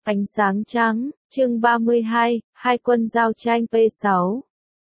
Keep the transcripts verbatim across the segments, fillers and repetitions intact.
Ánh sáng trắng, chương ba mươi hai, hai quân giao tranh P sáu.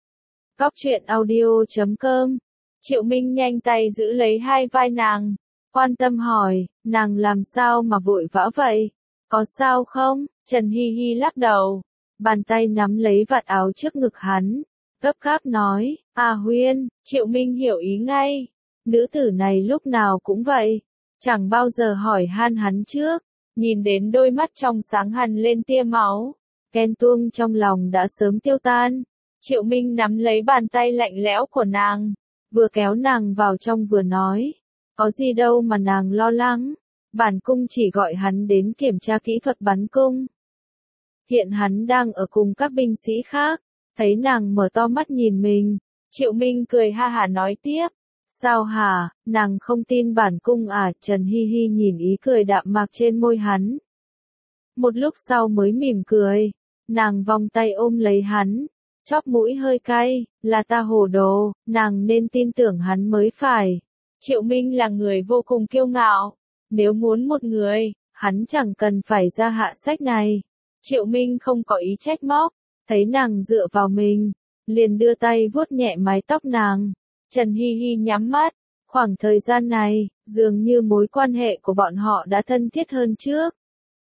Góc truyện audio chấm com. Triệu Minh nhanh tay giữ lấy hai vai nàng, quan tâm hỏi, nàng làm sao mà vội vã vậy? Có sao không? Trần Hi Hi lắc đầu, bàn tay nắm lấy vạt áo trước ngực hắn, gấp gáp nói, à Huyên. Triệu Minh hiểu ý ngay, nữ tử này lúc nào cũng vậy, chẳng bao giờ hỏi han hắn trước. Nhìn đến đôi mắt trong sáng hằn lên tia máu, ghen tuông trong lòng đã sớm tiêu tan. Triệu Minh nắm lấy bàn tay lạnh lẽo của nàng, vừa kéo nàng vào trong vừa nói, có gì đâu mà nàng lo lắng, bản cung chỉ gọi hắn đến kiểm tra kỹ thuật bắn cung. Hiện hắn đang ở cùng các binh sĩ khác, thấy nàng mở to mắt nhìn mình, Triệu Minh cười ha hả nói tiếp, sao hả, nàng không tin bản cung à? Trần Hi Hi nhìn ý cười đạm mạc trên môi hắn. Một lúc sau mới mỉm cười, nàng vòng tay ôm lấy hắn, chóp mũi hơi cay, là ta hồ đồ, nàng nên tin tưởng hắn mới phải. Triệu Minh là người vô cùng kiêu ngạo, nếu muốn một người, hắn chẳng cần phải ra hạ sách này. Triệu Minh không có ý trách móc, thấy nàng dựa vào mình, liền đưa tay vuốt nhẹ mái tóc nàng. Trần Hi Hi nhắm mắt, khoảng thời gian này, dường như mối quan hệ của bọn họ đã thân thiết hơn trước.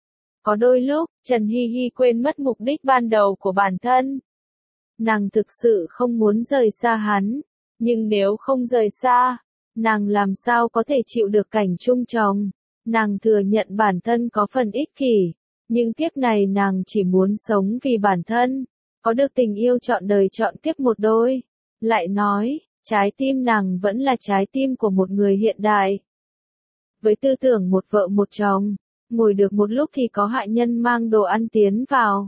Có đôi lúc, Trần Hi Hi quên mất mục đích ban đầu của bản thân. Nàng thực sự không muốn rời xa hắn, nhưng nếu không rời xa, nàng làm sao có thể chịu được cảnh chung chồng. Nàng thừa nhận bản thân có phần ích kỷ, nhưng kiếp này nàng chỉ muốn sống vì bản thân, có được tình yêu trọn đời trọn kiếp một đôi. Lại nói, trái tim nàng vẫn là trái tim của một người hiện đại. Với tư tưởng một vợ một chồng, ngồi được một lúc thì có hạ nhân mang đồ ăn tiến vào.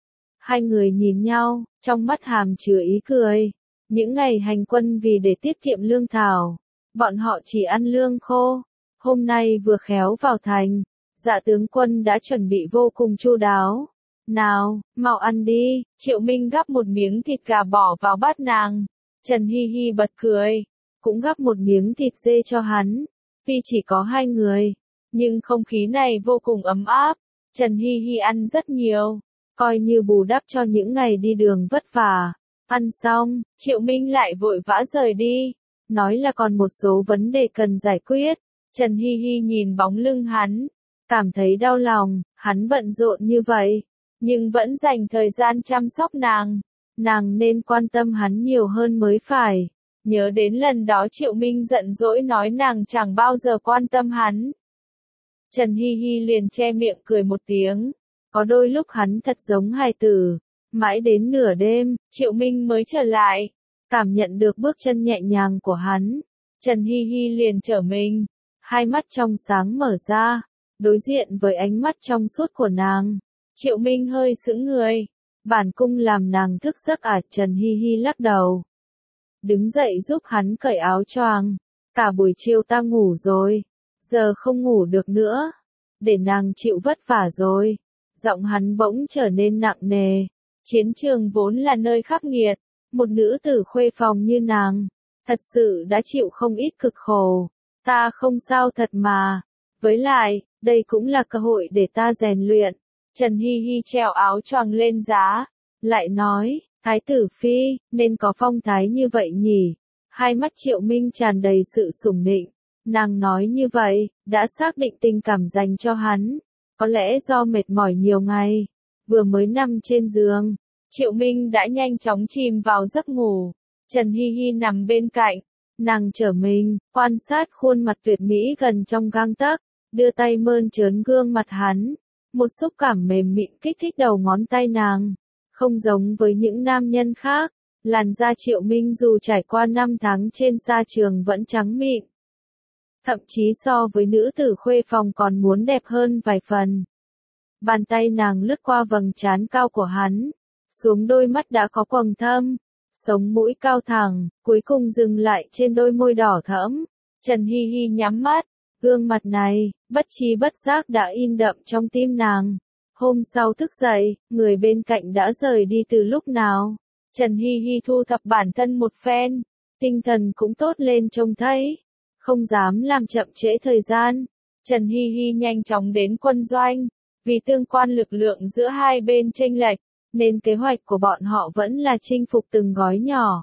Hai người nhìn nhau, trong mắt hàm chứa ý cười. Những ngày hành quân vì để tiết kiệm lương thảo, bọn họ chỉ ăn lương khô. Hôm nay vừa khéo vào thành, dạ tướng quân đã chuẩn bị vô cùng chu đáo. Nào, mau ăn đi. Triệu Minh gắp một miếng thịt gà bỏ vào bát nàng. Trần Hi Hi bật cười, cũng gắp một miếng thịt dê cho hắn. Tuy chỉ có hai người, nhưng không khí này vô cùng ấm áp. Trần Hi Hi ăn rất nhiều, coi như bù đắp cho những ngày đi đường vất vả. Ăn xong, Triệu Minh lại vội vã rời đi, nói là còn một số vấn đề cần giải quyết. Trần Hi Hi nhìn bóng lưng hắn, cảm thấy đau lòng, hắn bận rộn như vậy, nhưng vẫn dành thời gian chăm sóc nàng. Nàng nên quan tâm hắn nhiều hơn mới phải. Nhớ đến lần đó Triệu Minh giận dỗi nói nàng chẳng bao giờ quan tâm hắn. Trần Hi Hi liền che miệng cười một tiếng. Có đôi lúc hắn thật giống hài tử. Mãi đến nửa đêm, Triệu Minh mới trở lại. Cảm nhận được bước chân nhẹ nhàng của hắn. Trần Hi Hi liền trở mình. Hai mắt trong sáng mở ra. Đối diện với ánh mắt trong suốt của nàng. Triệu Minh hơi sững người. Bản cung làm nàng thức giấc à? Trần Hi Hi lắc đầu. Đứng dậy giúp hắn cởi áo choàng. Cả buổi chiều ta ngủ rồi, giờ không ngủ được nữa, để nàng chịu vất vả rồi. Giọng hắn bỗng trở nên nặng nề. Chiến trường vốn là nơi khắc nghiệt, một nữ tử khuê phòng như nàng, thật sự đã chịu không ít cực khổ. Ta không sao thật mà, với lại, đây cũng là cơ hội để ta rèn luyện. Trần Hi Hi treo áo choàng lên giá, lại nói, Thái tử phi, nên có phong thái như vậy nhỉ? Hai mắt Triệu Minh tràn đầy sự sủng nịnh. Nàng nói như vậy, đã xác định tình cảm dành cho hắn. Có lẽ do mệt mỏi nhiều ngày, vừa mới nằm trên giường, Triệu Minh đã nhanh chóng chìm vào giấc ngủ. Trần Hi Hi nằm bên cạnh, nàng trở mình, quan sát khuôn mặt tuyệt mỹ gần trong gang tấc, đưa tay mơn trớn gương mặt hắn. Một xúc cảm mềm mịn kích thích đầu ngón tay nàng. Không giống với những nam nhân khác, làn da Triệu Minh dù trải qua năm tháng trên sa trường vẫn trắng mịn. Thậm chí so với nữ tử khuê phòng còn muốn đẹp hơn vài phần. Bàn tay nàng lướt qua vầng trán cao của hắn, xuống đôi mắt đã có quầng thâm, sống mũi cao thẳng, cuối cùng dừng lại trên đôi môi đỏ thẫm. Trần Hi Hi nhắm mắt, gương mặt này, bất tri bất giác đã in đậm trong tim nàng. Hôm sau thức dậy, người bên cạnh đã rời đi từ lúc nào. Trần Hi Hi thu thập bản thân một phen, tinh thần cũng tốt lên trông thấy. Không dám làm chậm trễ thời gian, Trần Hi Hi nhanh chóng đến quân doanh. Vì tương quan lực lượng giữa hai bên chênh lệch, nên kế hoạch của bọn họ vẫn là chinh phục từng gói nhỏ.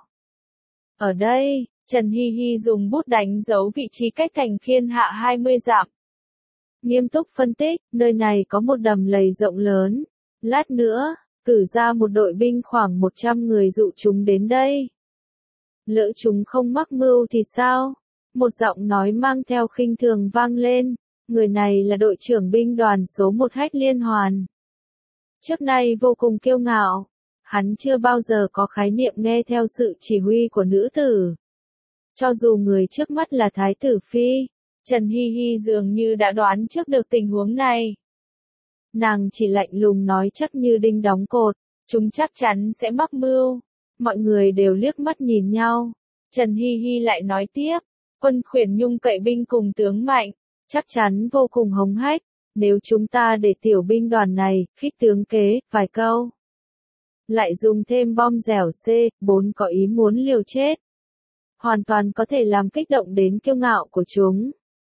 Ở đây, Trần Hi Hi dùng bút đánh dấu vị trí cách thành Khiên Hạ hai mươi dặm. Nghiêm túc phân tích, nơi này có một đầm lầy rộng lớn. Lát nữa, cử ra một đội binh khoảng một trăm người dụ chúng đến đây. Lỡ chúng không mắc mưu thì sao? Một giọng nói mang theo khinh thường vang lên. Người này là đội trưởng binh đoàn số một Hách Liên Hoàn. Trước nay vô cùng kiêu ngạo. Hắn chưa bao giờ có khái niệm nghe theo sự chỉ huy của nữ tử. Cho dù người trước mắt là Thái tử Phi, Trần Hi Hi dường như đã đoán trước được tình huống này. Nàng chỉ lạnh lùng nói chắc như đinh đóng cột, chúng chắc chắn sẽ mắc mưu. Mọi người đều liếc mắt nhìn nhau. Trần Hi Hi lại nói tiếp, Quân Khuyển Nhung cậy binh cùng tướng mạnh, chắc chắn vô cùng hống hách. Nếu chúng ta để tiểu binh đoàn này, khích tướng kế, vài câu. Lại dùng thêm bom dẻo C bốn có ý muốn liều chết. Hoàn toàn có thể làm kích động đến kiêu ngạo của chúng.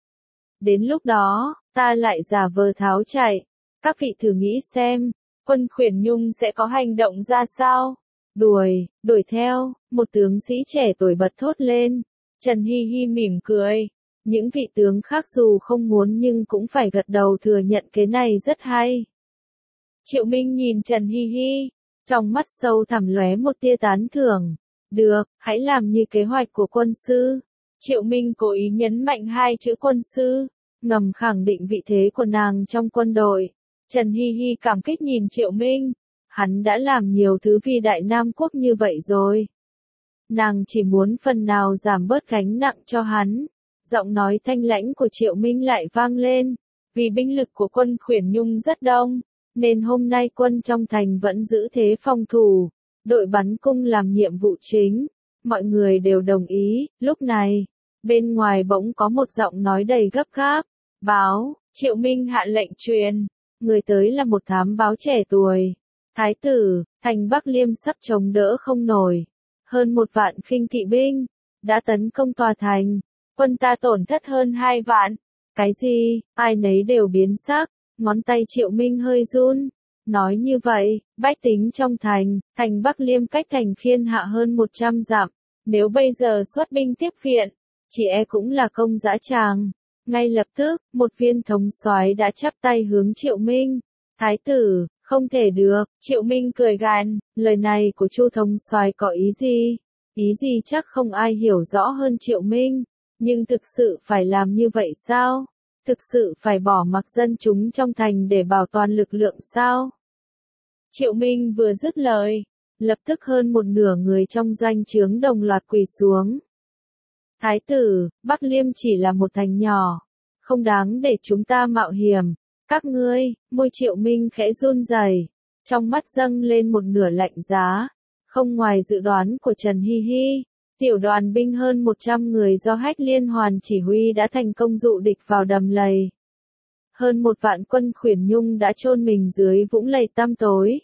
Đến lúc đó, ta lại giả vờ tháo chạy. Các vị thử nghĩ xem, Quân Khuyển Nhung sẽ có hành động ra sao? Đuổi, đuổi theo, một tướng sĩ trẻ tuổi bật thốt lên. Trần Hi Hi mỉm cười. Những vị tướng khác dù không muốn nhưng cũng phải gật đầu thừa nhận cái này rất hay. Triệu Minh nhìn Trần Hi Hi, trong mắt sâu thẳm lóe một tia tán thưởng. Được, hãy làm như kế hoạch của quân sư. Triệu Minh cố ý nhấn mạnh hai chữ quân sư, ngầm khẳng định vị thế của nàng trong quân đội. Trần Hi Hi cảm kích nhìn Triệu Minh. Hắn đã làm nhiều thứ vì Đại Nam Quốc như vậy rồi. Nàng chỉ muốn phần nào giảm bớt gánh nặng cho hắn. Giọng nói thanh lãnh của Triệu Minh lại vang lên. Vì binh lực của quân Khuyển Nhung rất đông, nên hôm nay quân trong thành vẫn giữ thế phòng thủ. Đội bắn cung làm nhiệm vụ chính. Mọi người đều đồng ý. Lúc này, bên ngoài bỗng có một giọng nói đầy gấp gáp. Báo, Triệu Minh hạ lệnh truyền. Người tới là một thám báo trẻ tuổi. Thái tử, thành Bắc Liêm sắp chống đỡ không nổi. Hơn một vạn khinh kỵ binh đã tấn công tòa thành. Quân ta tổn thất hơn hai vạn. Cái gì? Ai nấy đều biến sắc. Ngón tay Triệu Minh hơi run. Nói như vậy, bách tính trong thành, thành Bắc Liêm cách thành Khiên Hạ hơn một trăm dặm. Nếu bây giờ xuất binh tiếp viện, chỉ e cũng là công dã tràng. Ngay lập tức, một viên thống soái đã chắp tay hướng Triệu Minh. Thái tử, không thể được. Triệu Minh cười gằn, lời này của Chu thống soái có ý gì? Ý gì chắc không ai hiểu rõ hơn Triệu Minh. Nhưng thực sự phải làm như vậy sao? Thực sự phải bỏ mặc dân chúng trong thành để bảo toàn lực lượng sao? Triệu Minh vừa dứt lời, lập tức hơn một nửa người trong doanh trướng đồng loạt quỳ xuống. Thái tử, Bắc Liêm chỉ là một thành nhỏ, không đáng để chúng ta mạo hiểm. Các ngươi, môi Triệu Minh khẽ run rẩy, trong mắt dâng lên một nửa lạnh giá. Không ngoài dự đoán của Trần Hi Hi, tiểu đoàn binh hơn một trăm người do Hách Liên Hoàn chỉ huy đã thành công dụ địch vào đầm lầy. Hơn một vạn quân Khuyển Nhung đã chôn mình dưới vũng lầy tăm tối.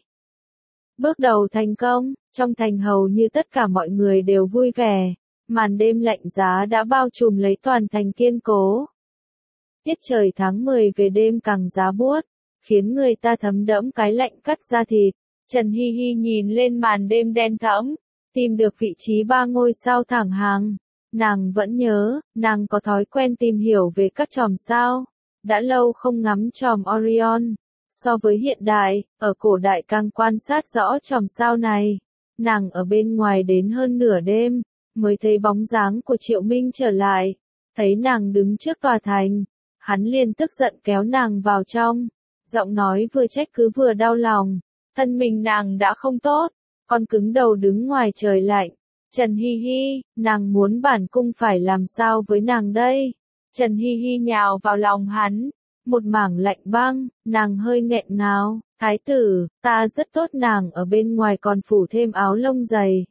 Bước đầu thành công, trong thành hầu như tất cả mọi người đều vui vẻ. Màn đêm lạnh giá đã bao trùm lấy toàn thành kiên cố. Tiết trời tháng mười về đêm càng giá buốt, khiến người ta thấm đẫm cái lạnh cắt da thịt. Trần Hi Hi nhìn lên màn đêm đen thẫm, tìm được vị trí ba ngôi sao thẳng hàng. Nàng vẫn nhớ, nàng có thói quen tìm hiểu về các chòm sao. Đã lâu không ngắm chòm Orion. So với hiện đại, ở cổ đại càng quan sát rõ chòm sao này. Nàng ở bên ngoài đến hơn nửa đêm, mới thấy bóng dáng của Triệu Minh trở lại. Thấy nàng đứng trước tòa thành, hắn liền tức giận kéo nàng vào trong. Giọng nói vừa trách cứ vừa đau lòng. Thân mình nàng đã không tốt, còn cứng đầu đứng ngoài trời lạnh. Trần Hi Hi, nàng muốn bản cung phải làm sao với nàng đây? Trần Hi Hi nhào vào lòng hắn. Một mảng lạnh băng, nàng hơi nghẹn ngào. Thái tử, ta rất tốt, nàng ở bên ngoài còn phủ thêm áo lông dày.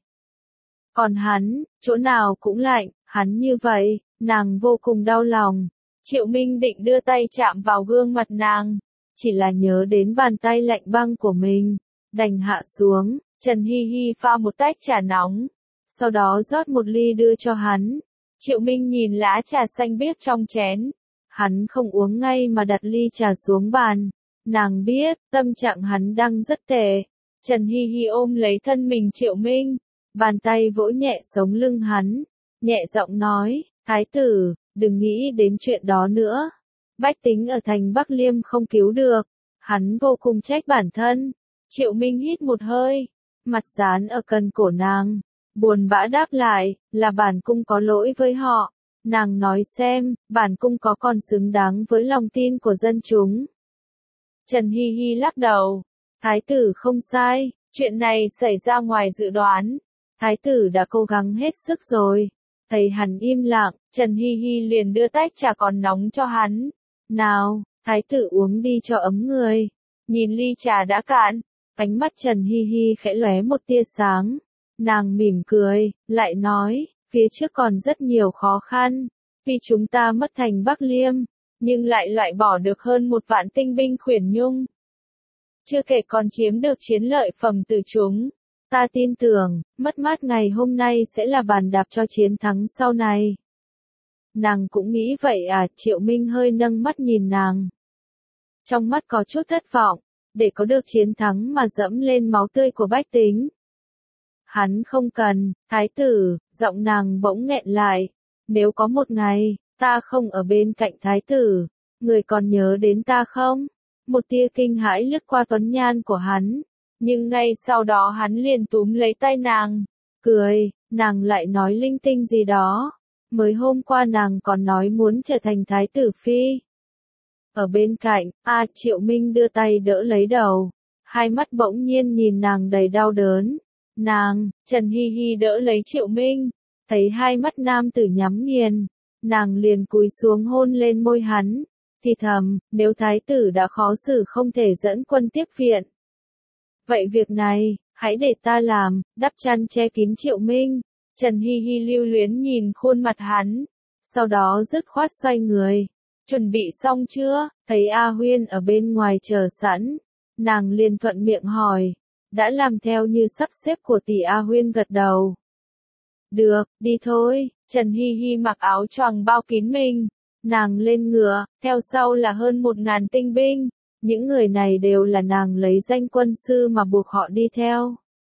Còn hắn, chỗ nào cũng lạnh, hắn như vậy, nàng vô cùng đau lòng. Triệu Minh định đưa tay chạm vào gương mặt nàng, chỉ là nhớ đến bàn tay lạnh băng của mình, đành hạ xuống. Trần Hi Hi pha một tách trà nóng, sau đó rót một ly đưa cho hắn. Triệu Minh nhìn lá trà xanh biếc trong chén, hắn không uống ngay mà đặt ly trà xuống bàn, Nàng biết, tâm trạng hắn đang rất tệ. Trần Hi Hi ôm lấy thân mình Triệu Minh, bàn tay vỗ nhẹ sống lưng hắn, nhẹ giọng nói, thái tử, đừng nghĩ đến chuyện đó nữa. Bách tính ở thành Bắc Liêm không cứu được. Hắn vô cùng trách bản thân. Triệu Minh hít một hơi, mặt dán ở cần cổ nàng, buồn bã đáp lại, là bản cung có lỗi với họ. Nàng nói xem, bản cung có còn xứng đáng với lòng tin của dân chúng. Trần Hi Hi lắc đầu, thái tử không sai, chuyện này xảy ra ngoài dự đoán. Thái tử đã cố gắng hết sức rồi. Thấy hắn im lặng, Trần Hi Hi liền đưa tách trà còn nóng cho hắn. Nào, thái tử uống đi cho ấm người. Nhìn ly trà đã cạn, ánh mắt Trần Hi Hi khẽ lóe một tia sáng. Nàng mỉm cười, lại nói, phía trước còn rất nhiều khó khăn. Vì chúng ta mất thành Bắc Liêm, nhưng lại loại bỏ được hơn một vạn tinh binh khuyển nhung. Chưa kể còn chiếm được chiến lợi phẩm từ chúng. Ta tin tưởng, mất mát ngày hôm nay sẽ là bàn đạp cho chiến thắng sau này. Nàng cũng nghĩ vậy à, Triệu Minh hơi nâng mắt nhìn nàng. Trong mắt có chút thất vọng, để có được chiến thắng mà dẫm lên máu tươi của bách tính. Hắn không cần, thái tử, giọng nàng bỗng nghẹn lại. Nếu có một ngày, ta không ở bên cạnh thái tử, người còn nhớ đến ta không? Một tia kinh hãi lướt qua tuấn nhan của hắn. Nhưng ngay sau đó hắn liền túm lấy tay nàng, cười, nàng lại nói linh tinh gì đó. Mới hôm qua nàng còn nói muốn trở thành thái tử phi. Ở bên cạnh, A Triệu Minh đưa tay đỡ lấy đầu, hai mắt bỗng nhiên nhìn nàng đầy đau đớn. Nàng, Trần Hi Hi đỡ lấy Triệu Minh, thấy hai mắt nam tử nhắm nghiền, nàng liền cúi xuống hôn lên môi hắn, thì thầm, nếu thái tử đã khó xử không thể dẫn quân tiếp viện. Vậy việc này, hãy để ta làm, đắp chăn che kín Triệu Minh. Trần Hi Hi lưu luyến nhìn khuôn mặt hắn, sau đó dứt khoát xoay người. Chuẩn bị xong chưa? Thấy A Huyên ở bên ngoài chờ sẵn, nàng liền thuận miệng hỏi, đã làm theo như sắp xếp của tỷ? A Huyên gật đầu. Được, đi thôi. Trần Hi Hi mặc áo choàng bao kín mình, nàng lên ngựa, theo sau là hơn một ngàn tinh binh. Những người này đều là nàng lấy danh quân sư mà buộc họ đi theo.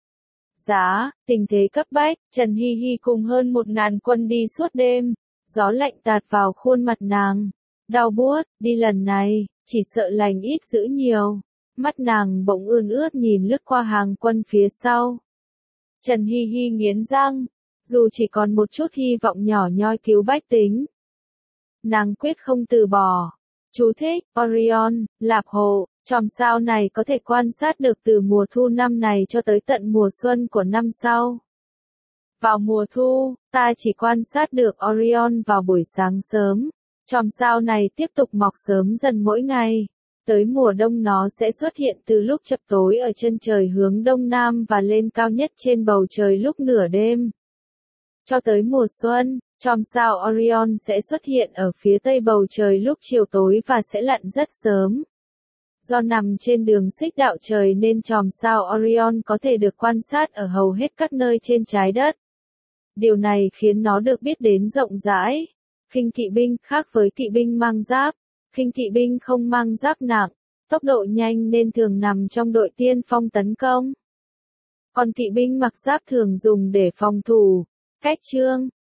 Giá, tình thế cấp bách, Trần Hi Hi cùng hơn một ngàn quân đi suốt đêm. Gió lạnh tạt vào khuôn mặt nàng. Đau buốt, đi lần này, chỉ sợ lành ít dữ nhiều. Mắt nàng bỗng ươn ướt nhìn lướt qua hàng quân phía sau. Trần Hi Hi nghiến răng, dù chỉ còn một chút hy vọng nhỏ nhoi cứu bách tính, nàng quyết không từ bỏ. Chú thích, Orion, Lạp Hộ, chòm sao này có thể quan sát được từ mùa thu năm này cho tới tận mùa xuân của năm sau. Vào mùa thu, ta chỉ quan sát được Orion vào buổi sáng sớm. Chòm sao này tiếp tục mọc sớm dần mỗi ngày. Tới mùa đông nó sẽ xuất hiện từ lúc chập tối ở chân trời hướng đông nam và lên cao nhất trên bầu trời lúc nửa đêm. Cho tới mùa xuân, chòm sao Orion sẽ xuất hiện ở phía tây bầu trời lúc chiều tối và sẽ lặn rất sớm. Do nằm trên đường xích đạo trời nên chòm sao Orion có thể được quan sát ở hầu hết các nơi trên trái đất. Điều này khiến nó được biết đến rộng rãi. Khinh kỵ binh khác với kỵ binh mang giáp, khinh kỵ binh không mang giáp nặng, tốc độ nhanh nên thường nằm trong đội tiên phong tấn công. Còn kỵ binh mặc giáp thường dùng để phòng thủ, cách trương.